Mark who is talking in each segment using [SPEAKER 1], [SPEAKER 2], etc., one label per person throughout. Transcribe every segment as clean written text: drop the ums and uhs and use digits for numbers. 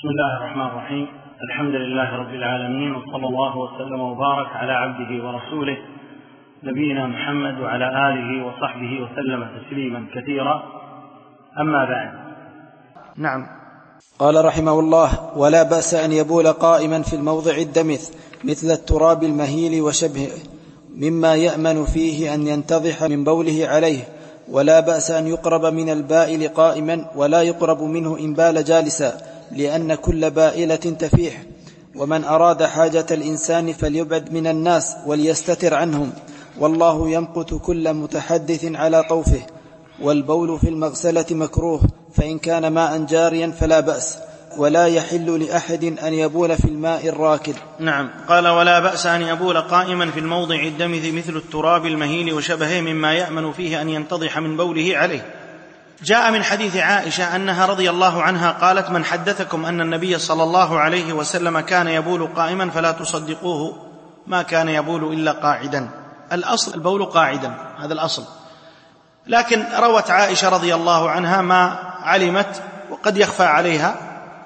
[SPEAKER 1] بسم الله الرحمن الرحيم. الحمد لله رب العالمين، وصلى الله وسلم وبارك على عبده ورسوله نبينا محمد وعلى آله وصحبه وسلم تسليما كثيرا. أما بعد.
[SPEAKER 2] نعم.
[SPEAKER 3] قال رحمه الله: ولا بأس أن يبول قائما في الموضع الدمث مثل التراب المهيل وشبهه مما يأمن فيه أن ينتضح من بوله عليه، ولا بأس أن يقرب من البائل قائما ولا يقرب منه إن بال جالسا، لأن كل بائلة تفيح. ومن أراد حاجة الإنسان فليبعد من الناس وليستتر عنهم، والله يمقت كل متحدث على طوفه. والبول في المغسلة مكروه، فإن كان ماء جاريا فلا بأس، ولا يحل لأحد أن يبول في الماء الراكد.
[SPEAKER 2] نعم. قال: ولا بأس أن يبول قائما في الموضع الدمث مثل التراب المهيل وشبهه مما يأمن فيه أن ينتضح من بوله عليه. جاء من حديث عائشة أنها رضي الله عنها قالت: من حدثكم أن النبي صلى الله عليه وسلم كان يبول قائما فلا تصدقوه، ما كان يبول إلا قاعدا. الأصل البول قاعدا، هذا الأصل. لكن روت عائشة رضي الله عنها ما علمت، وقد يخفى عليها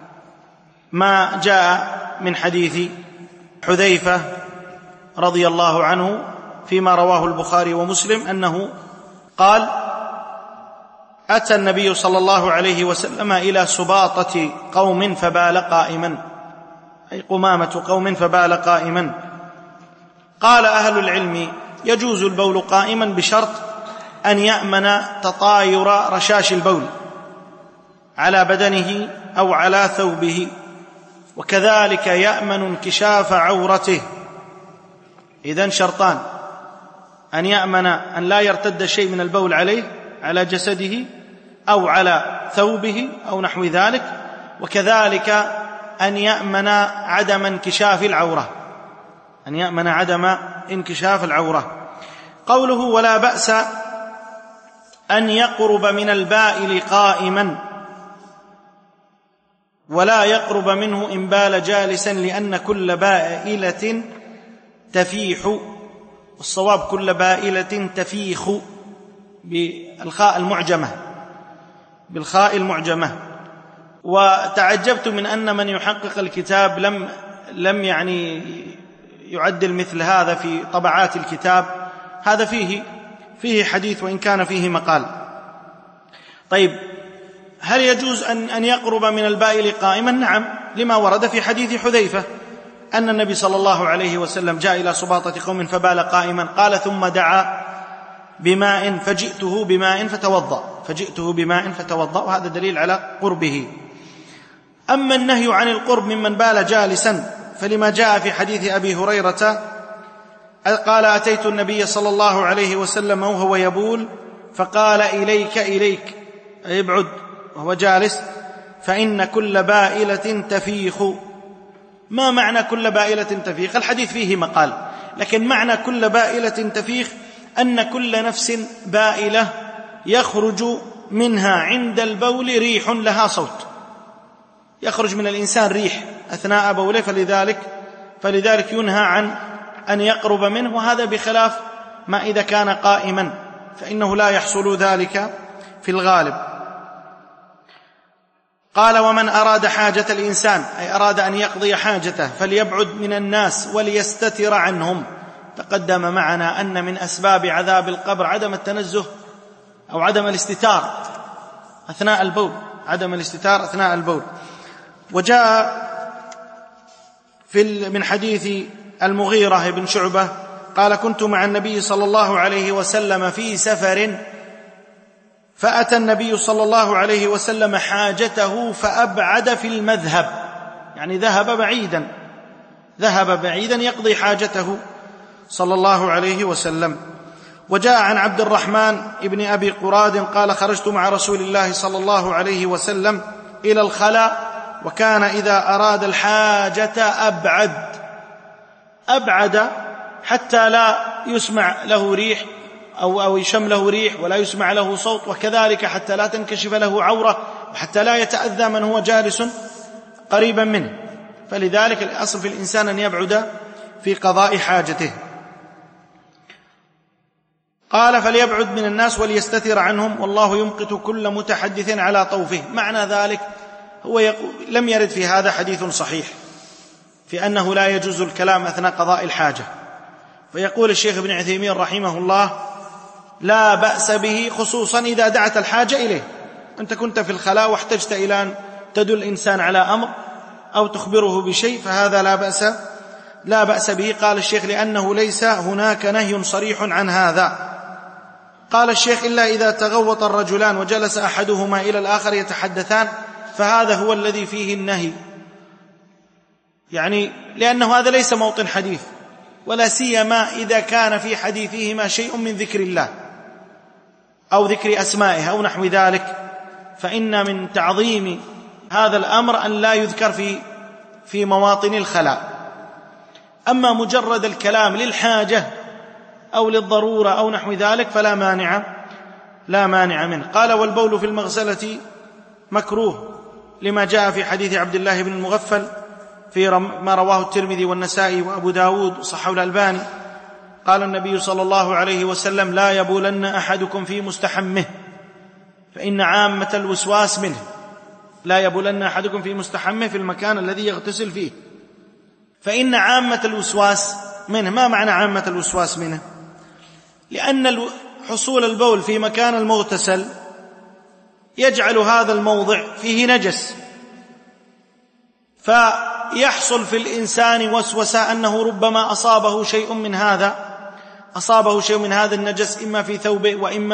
[SPEAKER 2] ما جاء من حديث حذيفة رضي الله عنه فيما رواه البخاري ومسلم أنه قال: أتى النبي صلى الله عليه وسلم إلى سباطة قوم فبال قائما، أي قمامة قوم فبال قائما. قال أهل العلم: يجوز البول قائما بشرط أن يأمن تطاير رشاش البول على بدنه أو على ثوبه، وكذلك يأمن انكشاف عورته. إذن شرطان: أن يأمن أن لا يرتد شيء من البول عليه على جسده أو على ثوبه أو نحو ذلك، وكذلك أن يأمن عدم انكشاف العورة، أن يأمن عدم انكشاف العورة. قوله: ولا بأس أن يقرب من البائل قائما ولا يقرب منه إن بال جالسا، لأن كل بائلة تفيح، والصواب كل بائلة تفيخ بالخاء المعجمة. وتعجبت من أن من يحقق الكتاب لم يعني يعدل مثل هذا في طبعات الكتاب. هذا فيه حديث وإن كان فيه مقال. طيب، هل يجوز أن يقرب من البائل قائما؟ نعم، لما ورد في حديث حذيفة أن النبي صلى الله عليه وسلم جاء إلى سباطة قوم فبال قائما، قال: ثم دعا بماء فجئته بماء فتوضأ، وهذا دليل على قربه. أما النهي عن القرب ممن بال جالسا فلما جاء في حديث أبي هريرة قال: أتيت النبي صلى الله عليه وسلم وهو يبول فقال: إليك أي ابعد، وهو جالس، فإن كل بائلة تفيخ. ما معنى كل بائلة تفيخ؟ الحديث فيه مقال، لكن معنى كل بائلة تفيخ أن كل نفس بائلة يخرج منها عند البول ريح لها صوت، يخرج من الإنسان ريح أثناء بوله، فلذلك ينهى عن أن يقرب منه، وهذا بخلاف ما إذا كان قائما فإنه لا يحصل ذلك في الغالب. قال: ومن أراد حاجة الإنسان، أي أراد أن يقضي حاجته، فليبعد من الناس وليستتر عنهم. تقدم معنا أن من أسباب عذاب القبر عدم التنزه أو عدم الاستتار أثناء البول، وجاء من حديث المغيرة بن شعبة قال: كنت مع النبي صلى الله عليه وسلم في سفر، فأتى النبي صلى الله عليه وسلم حاجته فأبعد في المذهب، يعني ذهب بعيدا يقضي حاجته صلى الله عليه وسلم. وجاء عن عبد الرحمن ابن أبي قراد قال: خرجت مع رسول الله صلى الله عليه وسلم إلى الخلاء، وكان إذا أراد الحاجة أبعد حتى لا يسمع له ريح أو يشم له ريح ولا يسمع له صوت، وكذلك حتى لا تنكشف له عورة، وحتى لا يتأذى من هو جالس قريبا منه. فلذلك الأصل في الإنسان أن يبعد في قضاء حاجته. قال: فليبعد من الناس وليستتر عنهم، والله يمقت كل متحدث على طوفه. معنى ذلك لم يرد في هذا حديث صحيح في أنه لا يجوز الكلام أثناء قضاء الحاجة. فيقول الشيخ ابن عثيمين رحمه الله: لا بأس به، خصوصا إذا دعت الحاجة إليه. أنت كنت في الخلاء واحتجت إلى أن تدل الإنسان على أمر أو تخبره بشيء، فهذا لا بأس به. قال الشيخ: لأنه ليس هناك نهي صريح عن هذا. قال الشيخ: إلا إذا تغوط الرجلان وجلس أحدهما إلى الآخر يتحدثان، فهذا هو الذي فيه النهي، يعني لأنه هذا ليس موطن حديث، ولا سيما إذا كان في حديثهما شيء من ذكر الله أو ذكر أسمائه أو نحو ذلك، فإن من تعظيم هذا الأمر أن لا يذكر في مواطن الخلاء. أما مجرد الكلام للحاجة أو للضرورة أو نحو ذلك فلا مانع منه. قال: والبول في المغسلة مكروه، لما جاء في حديث عبد الله بن المغفل في ما رواه الترمذي والنسائي وأبو داود وصححه الألباني. قال النبي صلى الله عليه وسلم: لا يبولن أحدكم في مستحمه فإن عامة الوسواس منه. لا يبولن أحدكم في مستحمه، في المكان الذي يغتسل فيه، فإن عامة الوسواس منه. ما معنى عامة الوسواس منه؟ لأن حصول البول في مكان المغتسل يجعل هذا الموضع فيه نجس، فيحصل في الإنسان وسوسة أنه ربما أصابه شيء من هذا النجس، إما في ثوبه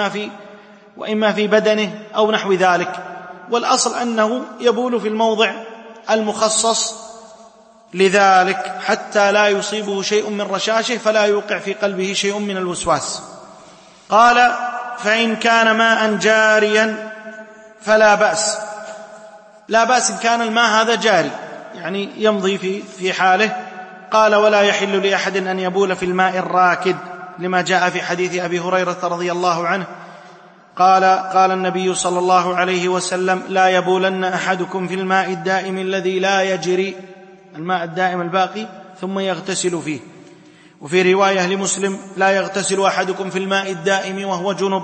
[SPEAKER 2] وإما في بدنه أو نحو ذلك. والأصل أنه يبول في الموضع المخصص لذلك حتى لا يصيبه شيء من رشاشه، فلا يوقع في قلبه شيء من الوسواس. قال: فإن كان ماء جاريا فلا بأس. لا بأس إن كان الماء هذا جاري، يعني يمضي في حاله. قال: ولا يحل لأحد أن يبول في الماء الراكد، لما جاء في حديث أبي هريرة رضي الله عنه قال النبي صلى الله عليه وسلم: لا يبولن أحدكم في الماء الدائم الذي لا يجري، الماء الدائم الباقي، ثم يغتسل فيه. وفي رواية لمسلم: لا يغتسل أحدكم في الماء الدائم وهو جنب.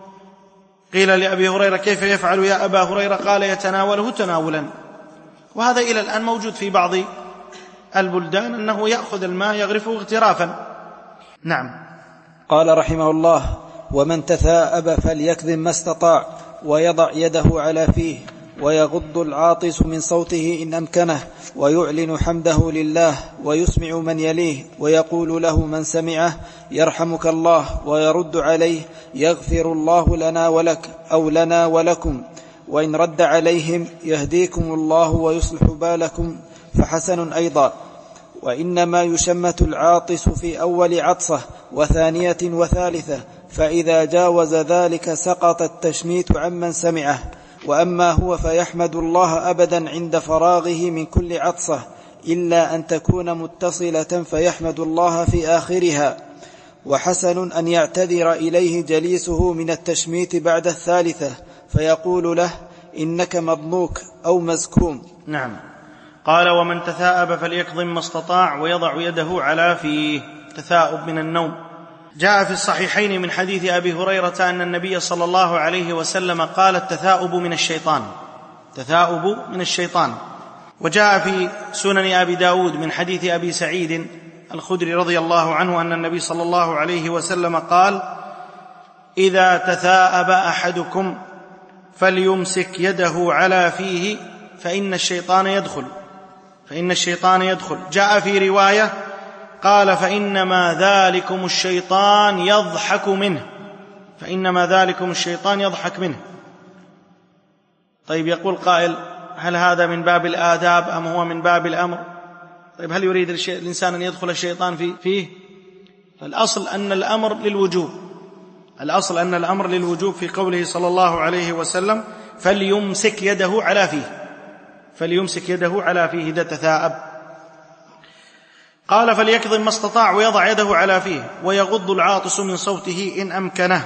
[SPEAKER 2] قيل لأبي هريرة: كيف يفعل يا أبا هريرة؟ قال: يتناوله تناولا. وهذا إلى الآن موجود في بعض البلدان، أنه يأخذ الماء يغرفه اغترافا. نعم.
[SPEAKER 3] قال رحمه الله: ومن تثاءب فليكظم ما استطاع ويضع يده على فيه ويغض العاطس من صوته إن أمكنه، ويعلن حمده لله ويسمع من يليه، ويقول له من سمعه: يرحمك الله، ويرد عليه: يغفر الله لنا ولك، أو لنا ولكم. وإن رد عليهم: يهديكم الله ويصلح بالكم، فحسن أيضا. وإنما يشمت العاطس في أول عطسة وثانية وثالثة، فإذا جاوز ذلك سقط التشميت عمن سمعه. وأما هو فيحمد الله أبدا عند فراغه من كل عطسة، إلا أن تكون متصلة فيحمد الله في آخرها. وحسن أن يعتذر إليه جليسه من التشميت بعد الثالثة، فيقول له: إنك مضنوك أو مزكوم.
[SPEAKER 2] نعم. قال: ومن تثاءب فليكظم ما استطاع ويضع يده على فيه. تثاؤب من النوم. جاء في الصحيحين من حديث أبي هريرة أن النبي صلى الله عليه وسلم قال: التثاؤب من الشيطان. تثاؤب من الشيطان. وجاء في سنن أبي داود من حديث أبي سعيد الخدري رضي الله عنه أن النبي صلى الله عليه وسلم قال: إذا تثاءب أحدكم فليمسك يده على فيه فإن الشيطان يدخل. جاء في رواية قال: فإنما ذلكم الشيطان يضحك منه. طيب، يقول قائل: هل هذا من باب الآداب أم هو من باب الأمر؟ طيب، هل يريد الإنسان أن يدخل الشيطان فيه؟ فالأصل أن الأمر للوجوب في قوله صلى الله عليه وسلم: فليمسك يده على فيه إذا تثاءب. قال: فليكظم ما استطاع ويضع يده على فيه ويغض العاطس من صوته إن أمكنه.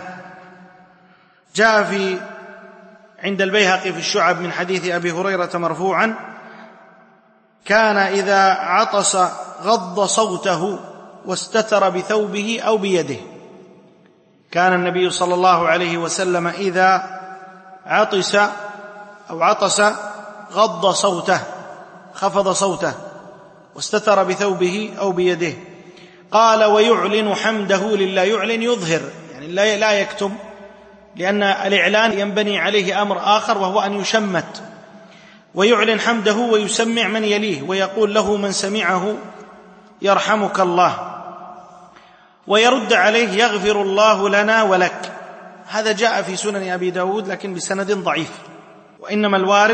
[SPEAKER 2] جاء عند البيهقي في الشعب من حديث أبي هريرة مرفوعا: كان إذا عطس غض صوته واستتر بثوبه أو بيده. كان النبي صلى الله عليه وسلم إذا عطس غض صوته، خفض صوته واستتر بثوبه أو بيده. قال: ويعلن حمده لله. يعلن يظهر، يعني لا يكتم، لأن الإعلان ينبني عليه أمر آخر وهو أن يشمت. ويعلن حمده ويسمع من يليه، ويقول له من سمعه: يرحمك الله. ويرد عليه: يغفر الله لنا ولك. هذا جاء في سنن أبي داود لكن بسند ضعيف، وإنما الوارد: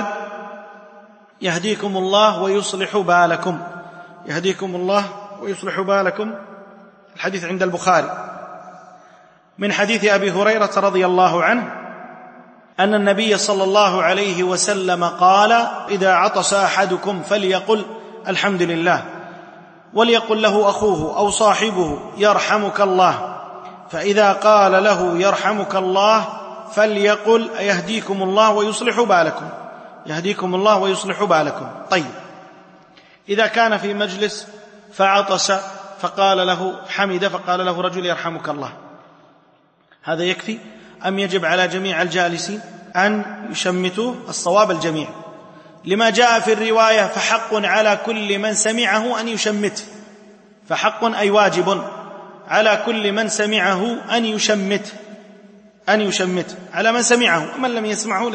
[SPEAKER 2] يهديكم الله ويصلح بالكم. يهديكم الله ويصلح بالكم. الحديث عند البخاري من حديث أبي هريرة رضي الله عنه أن النبي صلى الله عليه وسلم قال: إذا عطس أحدكم فليقل الحمد لله، وليقل له أخوه أو صاحبه: يرحمك الله. فإذا قال له: يرحمك الله، فليقل: يهديكم الله ويصلح بالكم. يهديكم الله ويصلح بالكم. طيب، إذا كان في مجلس فعطس فقال له حمد، فقال له رجل: يرحمك الله، هذا يكفي أم يجب على جميع الجالسين أن يشمتوه؟ الصواب الجميع، لما جاء في الرواية: فحق على كل من سمعه أن يشمته. فحق أي واجب على كل من سمعه أن يشمته، أن يشمته على من سمعه، ومن لم يسمعه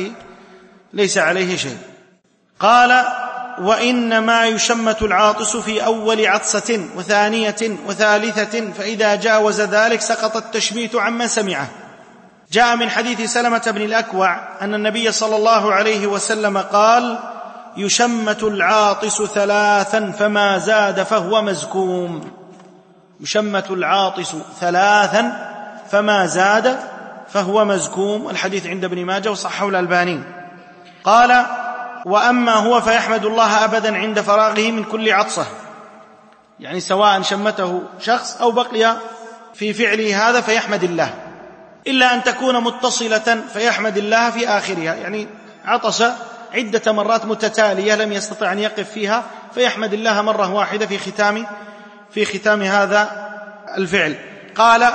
[SPEAKER 2] ليس عليه شيء. قال: وإنما يشمت العاطس في أول عطسة وثانية وثالثة، فإذا جاوز ذلك سقط التشميت عمن سمعه. جاء من حديث سلمة بن الأكوع أن النبي صلى الله عليه وسلم قال: يشمت العاطس ثلاثا فما زاد فهو مزكوم. يشمت العاطس ثلاثا فما زاد فهو مزكوم. الحديث عند ابن ماجه وصححه الألباني. قال: وأما هو فيحمد الله أبدا عند فراغه من كل عطسة، يعني سواء شمته شخص أو بقي في فعله هذا فيحمد الله، إلا أن تكون متصلة فيحمد الله في آخرها، يعني عطس عدة مرات متتالية لم يستطع أن يقف فيها فيحمد الله مرة واحدة في ختام هذا الفعل. قال: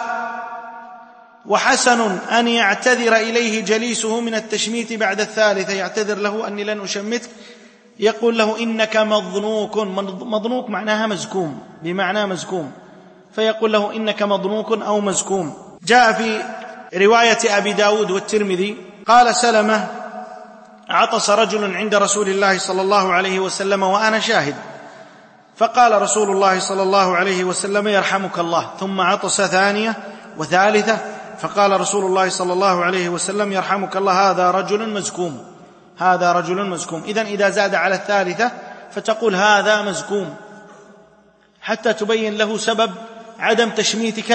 [SPEAKER 2] وحسن أن يعتذر إليه جليسه من التشميت بعد الثالثة، يعتذر له أني لن أشمتك، يقول له: إنك مضنوك. مضنوك معناها مزكوم، بمعنى مزكوم، فيقول له: إنك مضنوك أو مزكوم. جاء في رواية أبي داود والترمذي قال سلمة: عطس رجل عند رسول الله صلى الله عليه وسلم وأنا شاهد، فقال رسول الله صلى الله عليه وسلم: يرحمك الله. ثم عطس ثانية وثالثة، فقال رسول الله صلى الله عليه وسلم: يرحمك الله، هذا رجل مزكوم، هذا رجل مزكوم. إذن إذا زاد على الثالثة فتقول هذا مزكوم، حتى تبين له سبب عدم تشميتك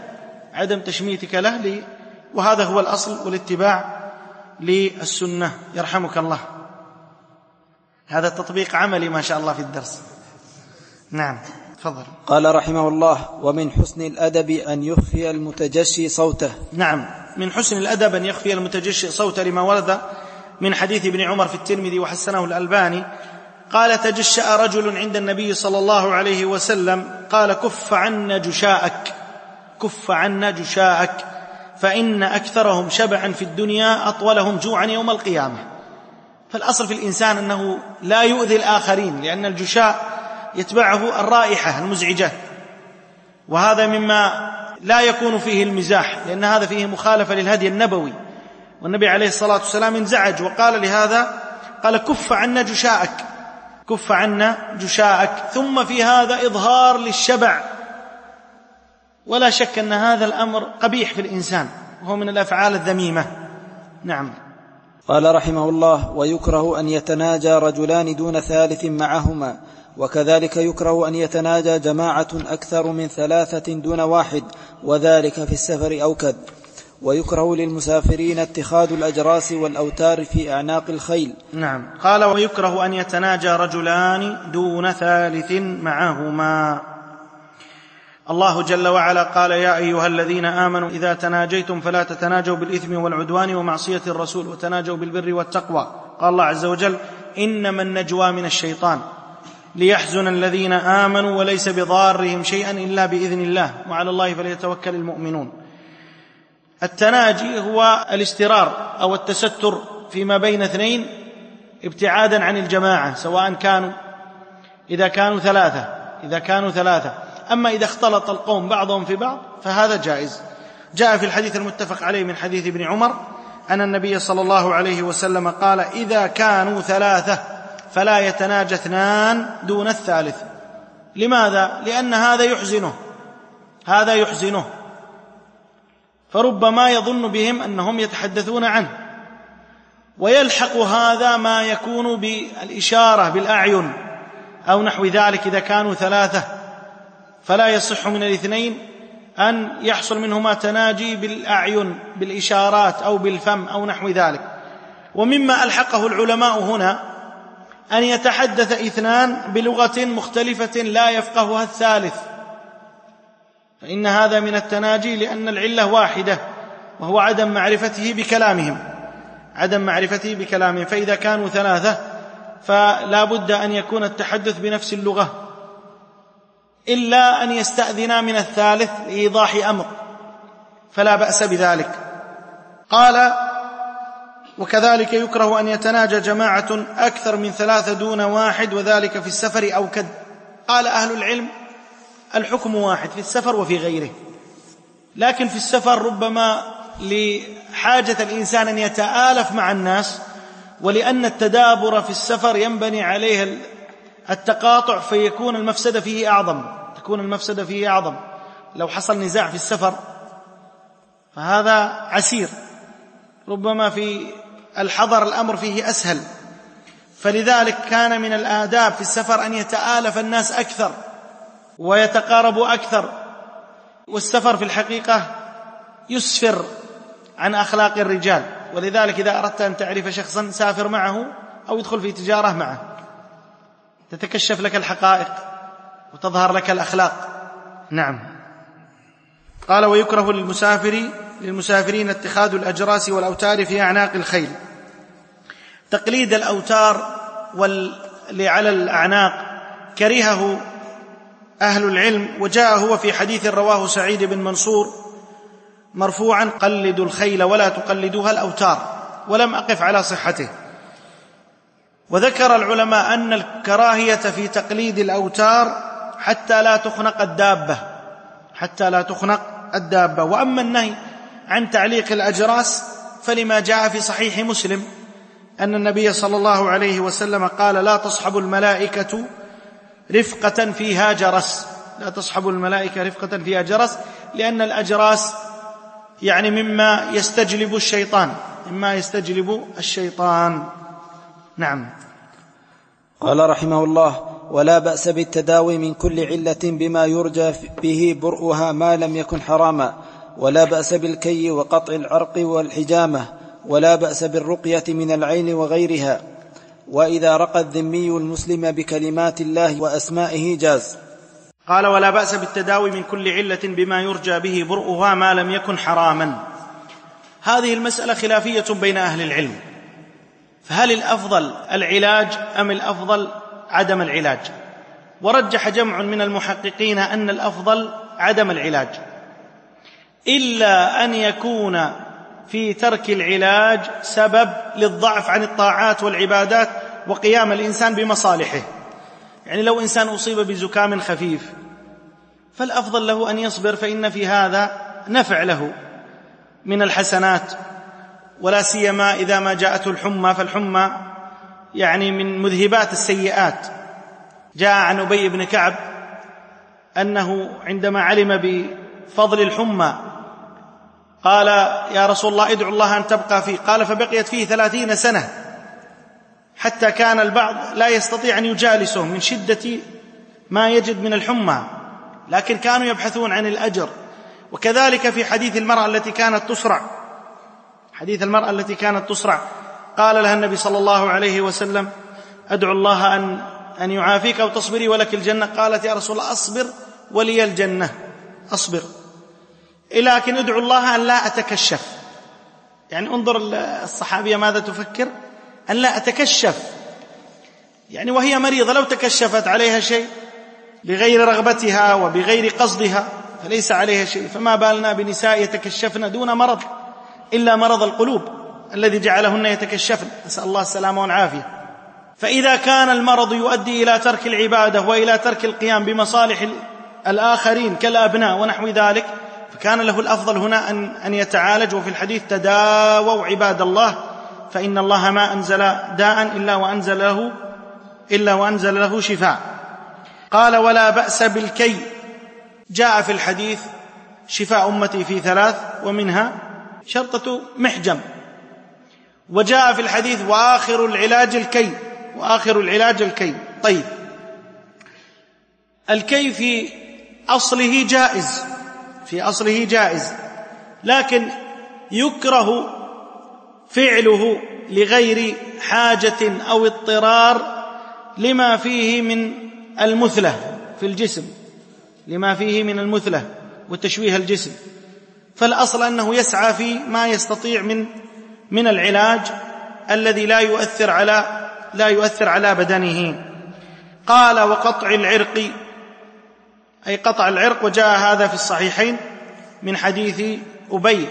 [SPEAKER 2] له، وهذا هو الأصل والاتباع للسنة. يرحمك الله. هذا تطبيق عملي ما شاء الله في الدرس. نعم، تفضل.
[SPEAKER 3] قال رحمه الله: ومن حسن الأدب أن يخفي المتجشي صوته.
[SPEAKER 2] نعم، من حسن الأدب أن يخفي المتجشي صوته، لما ورد من حديث ابن عمر في الترمذي وحسنه الألباني قال: تجشأ رجل عند النبي صلى الله عليه وسلم، قال: كف عنا جشاءك، كف عنا جشاءك، فإن أكثرهم شبعا في الدنيا أطولهم جوعا يوم القيامة. فالأصل في الإنسان أنه لا يؤذي الآخرين، لأن الجشاء يتبعه الرائحة المزعجة، وهذا مما لا يكون فيه المزاح، لأن هذا فيه مخالفة للهدي النبوي، والنبي عليه الصلاة والسلام انزعج وقال لهذا، قال: كف عنا جشاءك، كف عنا جشاءك. ثم في هذا إظهار للشبع، ولا شك أن هذا الأمر قبيح في الإنسان، وهو من الأفعال الذميمة. نعم.
[SPEAKER 3] قال رحمه الله: ويكره أن يتناجى رجلان دون ثالث معهما، وكذلك يكره أن يتناجى جماعة أكثر من 3 دون واحد، وذلك في السفر أوكد. ويكره للمسافرين اتخاذ الأجراس والأوتار في أعناق الخيل.
[SPEAKER 2] نعم. قال: ويكره أن يتناجى رجلان دون ثالث معهما. الله جل وعلا قال: يا أيها الذين آمنوا إذا تناجيتم فلا تتناجوا بالإثم والعدوان ومعصية الرسول، وتناجوا بالبر والتقوى. قال الله عز وجل: إنما النجوى من الشيطان ليحزن الذين آمنوا وليس بضارهم شيئا إلا بإذن الله وعلى الله فليتوكل المؤمنون. التناجي هو الاسترار أو التستر فيما بين 2 ابتعادا عن الجماعة، سواء إذا كانوا ثلاثة. أما إذا اختلط القوم بعضهم في بعض فهذا جائز. جاء في الحديث المتفق عليه من حديث ابن عمر أن النبي صلى الله عليه وسلم قال: إذا كانوا ثلاثة فلا يتناجى اثنان دون الثالث. لماذا؟ لأن هذا يحزنه، فربما يظن بهم أنهم يتحدثون عنه، ويلحق هذا ما يكون بالإشارة بالأعين أو نحو ذلك. إذا كانوا ثلاثة فلا يصح من الاثنين أن يحصل منهما تناجي بالأعين بالإشارات أو بالفم أو نحو ذلك. ومما ألحقه العلماء هنا أن يتحدث اثنان بلغة مختلفة لا يفقهها الثالث، فإن هذا من التناجي، لأن العلة واحدة وهو عدم معرفته بكلامهم. فإذا كانوا ثلاثة فلا بد أن يكون التحدث بنفس اللغة، إلا أن يستأذنا من الثالث لإيضاح أمر، فلا بأس بذلك. قال: وكذلك يكره أن يتناجى جماعة أكثر من ثلاثة دون واحد، وذلك في السفر أو كد. قال أهل العلم: الحكم واحد في السفر وفي غيره، لكن في السفر ربما لحاجة الإنسان أن يتآلف مع الناس، ولأن التدابر في السفر ينبني عليه التقاطع، فيكون المفسدة فيه أعظم. لو حصل نزاع في السفر فهذا عسير، ربما في الحضر الأمر فيه أسهل. فلذلك كان من الآداب في السفر أن يتآلف الناس أكثر ويتقاربوا أكثر. والسفر في الحقيقة يسفر عن أخلاق الرجال، ولذلك إذا أردت أن تعرف شخصا سافر معه أو يدخل في تجارة معه، تتكشف لك الحقائق وتظهر لك الأخلاق. نعم. قال: ويكره للمسافرين اتخاذ الأجراس والأوتار في أعناق الخيل. تقليد الأوتار واللي على الأعناق كرهه أهل العلم، وجاء هو في حديث رواه سعيد بن منصور مرفوعا: قلدوا الخيل ولا تقلدوها الأوتار، ولم أقف على صحته. وذكر العلماء أن الكراهية في تقليد الأوتار حتى لا تخنق الدابة. وأما النهي عن تعليق الأجراس فلما جاء في صحيح مسلم أن النبي صلى الله عليه وسلم قال: لا تصحب الملائكة رفقة فيها جرس، لأن الأجراس يعني مما يستجلب الشيطان. نعم.
[SPEAKER 3] قال رحمه الله: ولا بأس بالتداوي من كل علة بما يرجى به برؤها ما لم يكن حراما، ولا بأس بالكي وقطع العرق والحجامة، ولا بأس بالرقية من العين وغيرها، وإذا رقى الذمي المسلم بكلمات الله وأسمائه جاز.
[SPEAKER 2] قال: ولا بأس بالتداوي من كل علة بما يرجى به برؤها ما لم يكن حراما. هذه المسألة خلافية بين أهل العلم، فهل الأفضل العلاج أم الأفضل عدم العلاج؟ ورجح جمع من المحققين أن الأفضل عدم العلاج، إلا أن يكون في ترك العلاج سبب للضعف عن الطاعات والعبادات وقيام الإنسان بمصالحه. يعني لو إنسان أصيب بزكام خفيف فالأفضل له أن يصبر، فإن في هذا نفع له من الحسنات، ولا سيما إذا ما جاءته الحمى، فالحمى يعني من مذهبات السيئات. جاء عن أبي بن كعب أنه عندما علم بفضل الحمى قال: يا رسول الله ادعو الله أن تبقى فيه. قال: فبقيت فيه 30 سنة، حتى كان البعض لا يستطيع أن يجالسه من شدة ما يجد من الحمى، لكن كانوا يبحثون عن الأجر. وكذلك في حديث المرأة التي كانت تسرع، قال لها النبي صلى الله عليه وسلم: أدعو الله أن يعافيك أو تصبري ولك الجنة. قالت: يا رسول الله أصبر ولي الجنة، أصبر، لكن ادعو الله أن لا أتكشف. يعني انظر الصحابية ماذا تفكر، أن لا أتكشف، يعني وهي مريضة لو تكشفت عليها شيء بغير رغبتها وبغير قصدها فليس عليها شيء، فما بالنا بنساء يتكشفن دون مرض إلا مرض القلوب الذي جعلهن يتكشفن، نسأل الله السلامة والعافية. فإذا كان المرض يؤدي إلى ترك العبادة وإلى ترك القيام بمصالح الآخرين كالأبناء ونحو ذلك، فكان له الأفضل هنا أن يتعالج. وفي الحديث: تداووا عباد الله فإن الله ما أنزل داء إلا وأنزل له شفاء. قال: ولا بأس بالكي. جاء في الحديث: شفاء أمتي في 3 ومنها شرطة محجم. وجاء في الحديث: وآخر العلاج الكي. طيب، الكي في أصله جائز، لكن يكره فعله لغير حاجة أو اضطرار لما فيه من المثلة في الجسم، لما فيه من المثلة وتشويه الجسم. فالأصل أنه يسعى في ما يستطيع من العلاج الذي لا يؤثر على بدنه. قال: وقطع العرق، أي قطع العرق، وجاء هذا في الصحيحين من حديث أبي.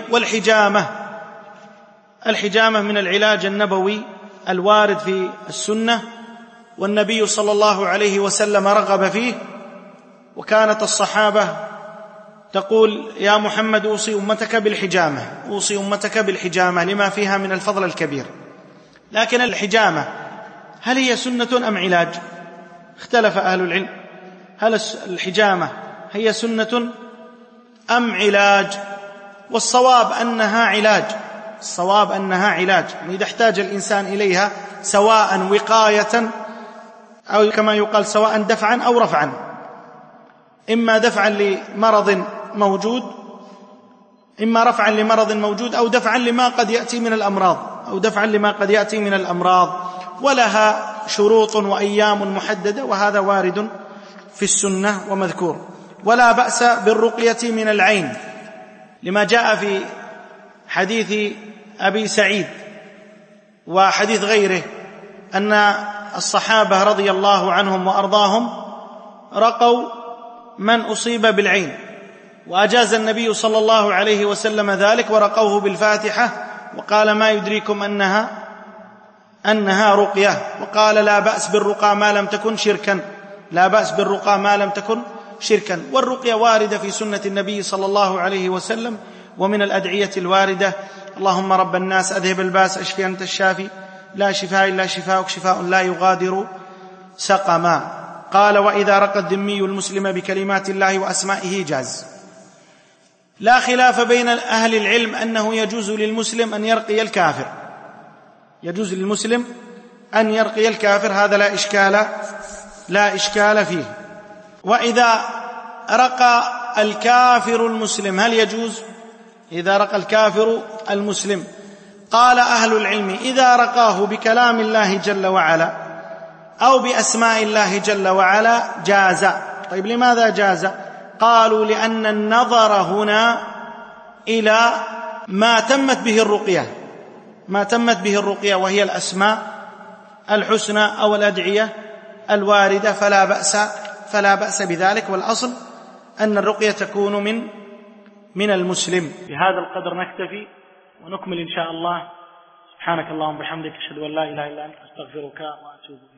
[SPEAKER 2] والحجامة من العلاج النبوي الوارد في السنة، والنبي صلى الله عليه وسلم رغب فيه، وكانت الصحابة تقول: يا محمد أوصي أمتك بالحجامة لما فيها من الفضل الكبير. لكن الحجامة هل هي سنة أم علاج؟ اختلف أهل العلم، هل الحجامة هي سنة أم علاج؟ والصواب أنها علاج، يعني إذا احتاج الإنسان إليها، سواء وقاية أو كما يقال سواء دفعا أو رفعا، إما دفعا لمرض موجود أو دفعا لما قد يأتي من الأمراض، ولها شروط وأيام محددة، وهذا وارد في السنة ومذكور. ولا بأس بالرقية من العين، لما جاء في حديث أبي سعيد وحديث غيره أن الصحابة رضي الله عنهم وأرضاهم رقوا من أصيب بالعين، وأجاز النبي صلى الله عليه وسلم ذلك، ورقوه بالفاتحة، وقال: ما يدريكم أنها رقية. وقال: لا بأس بالرقى ما لم تكن شركا. والرقية واردة في سنة النبي صلى الله عليه وسلم، ومن الأدعية الواردة: اللهم رب الناس أذهب الباس اشف أنت الشافي لا شفاء إلا شفاؤك شفاء لا يغادر سقما. قال: وإذا رقى الذمي المسلم بكلمات الله وأسمائه جاز. لا خلاف بين أهل العلم أنه يجوز للمسلم أن يرقي الكافر، هذا لا إشكال فيه. وإذا رقى الكافر المسلم هل يجوز؟ إذا رقى الكافر المسلم، قال أهل العلم: إذا رقاه بكلام الله جل وعلا أو بأسماء الله جل وعلا جاز. طيب، لماذا جاز؟ قالوا: لأن النظر هنا إلى ما تمت به الرقية وهي الأسماء الحسنى أو الأدعية الواردة، فلا بأس بذلك. والأصل أن الرقية تكون من المسلم.
[SPEAKER 1] بهذا القدر نكتفي ونكمل إن شاء الله. سبحانك اللهم وبحمدك، أشهد أن لا إله إلا أنت، أستغفرك وأتوب إليك.